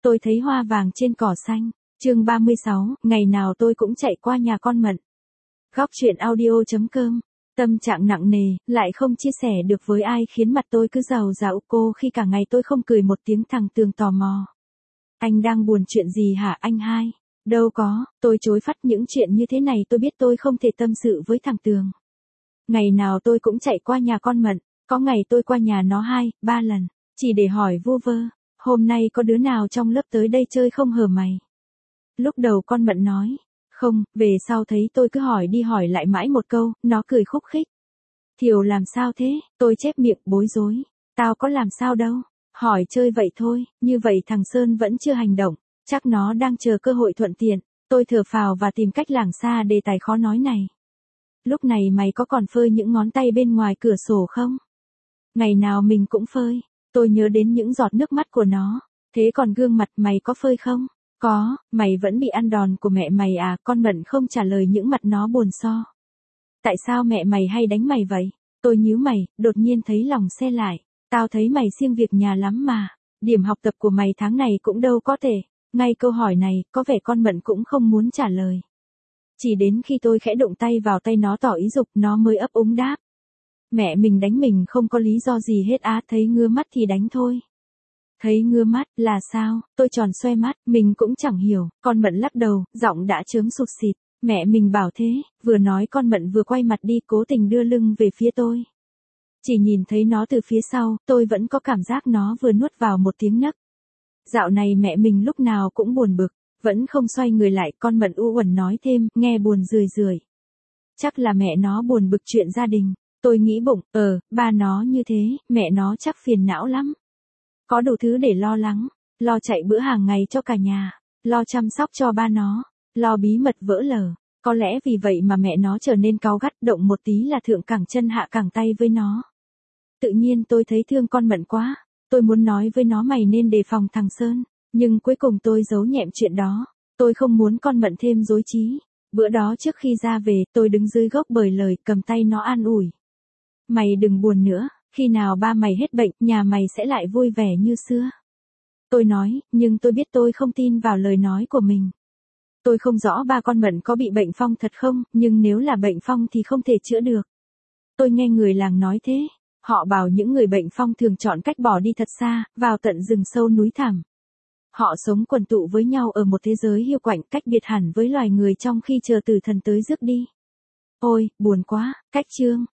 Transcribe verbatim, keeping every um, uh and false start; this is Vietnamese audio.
Tôi thấy hoa vàng trên cỏ xanh. Chương ba mươi sáu, ngày nào tôi cũng chạy qua nhà con Mận. Góc truyện audio chấm com. Tâm trạng nặng nề, lại không chia sẻ được với ai khiến mặt tôi cứ rầu rạo cô khi cả ngày tôi không cười một tiếng. Thằng Tường tò mò. Anh đang buồn chuyện gì hả anh hai? Đâu có, tôi chối phắt. Những chuyện như thế này tôi biết tôi không thể tâm sự với thằng Tường. Ngày nào tôi cũng chạy qua nhà con Mận, có ngày tôi qua nhà nó hai, ba lần, chỉ để hỏi vu vơ, hôm nay có đứa nào trong lớp tới đây chơi không hờ mày? Lúc đầu con Mận nói, không, về sau thấy tôi cứ hỏi đi hỏi lại mãi một câu, nó cười khúc khích. Thiều làm sao thế? Tôi chép miệng bối rối, tao có làm sao đâu, hỏi chơi vậy thôi. Như vậy thằng Sơn vẫn chưa hành động, chắc nó đang chờ cơ hội thuận tiện. Tôi thở phào và tìm cách lảng xa đề tài khó nói này. Lúc này mày có còn phơi những ngón tay bên ngoài cửa sổ không? Ngày nào mình cũng phơi. Tôi nhớ đến những giọt nước mắt của nó. Thế còn gương mặt mày có phơi không? Có, mày vẫn bị ăn đòn của mẹ mày à? Con Mận không trả lời những mặt nó buồn so. Tại sao mẹ mày hay đánh mày vậy? Tôi nhíu mày, đột nhiên thấy lòng se lại. Tao thấy mày siêng việc nhà lắm mà. Điểm học tập của mày tháng này cũng đâu có thể. Ngay câu hỏi này, có vẻ con Mận cũng không muốn trả lời. Chỉ đến khi tôi khẽ động tay vào tay nó tỏ ý dục, nó mới ấp úng đáp. Mẹ mình đánh mình không có lý do gì hết á, thấy ngứa mắt thì đánh thôi. Thấy ngứa mắt là sao? Tôi tròn xoe mắt, mình cũng chẳng hiểu. Con Mận lắc đầu, giọng đã chớm sụt xịt. Mẹ mình bảo thế. Vừa nói con Mận vừa quay mặt đi, cố tình đưa lưng về phía tôi. Chỉ nhìn thấy nó từ phía sau, tôi vẫn có cảm giác nó vừa nuốt vào một tiếng nấc. Dạo này mẹ mình lúc nào cũng buồn bực. Vẫn không xoay người lại. Con Mận u uẩn nói thêm, nghe buồn rười rượi. Chắc là mẹ nó buồn bực chuyện gia đình. Tôi nghĩ bụng, ờ, ba nó như thế, mẹ nó chắc phiền não lắm. Có đủ thứ để lo lắng, lo chạy bữa hàng ngày cho cả nhà, lo chăm sóc cho ba nó, lo bí mật vỡ lở. Có lẽ vì vậy mà mẹ nó trở nên cáu gắt, động một tí là thượng cẳng chân hạ cẳng tay với nó. Tự nhiên tôi thấy thương con Mận quá, tôi muốn nói với nó mày nên đề phòng thằng Sơn, nhưng cuối cùng tôi giấu nhẹm chuyện đó. Tôi không muốn con Mận thêm rối trí. Bữa đó trước khi ra về, tôi đứng dưới gốc bời lời, cầm tay nó an ủi. Mày đừng buồn nữa, khi nào ba mày hết bệnh, nhà mày sẽ lại vui vẻ như xưa. Tôi nói, nhưng tôi biết tôi không tin vào lời nói của mình. Tôi không rõ ba con Mận có bị bệnh phong thật không, nhưng nếu là bệnh phong thì không thể chữa được. Tôi nghe người làng nói thế, họ bảo những người bệnh phong thường chọn cách bỏ đi thật xa, vào tận rừng sâu núi thẳm. Họ sống quần tụ với nhau ở một thế giới hiu quạnh, cách biệt hẳn với loài người trong khi chờ tử thần tới rước đi. Ôi, buồn quá, cách chương.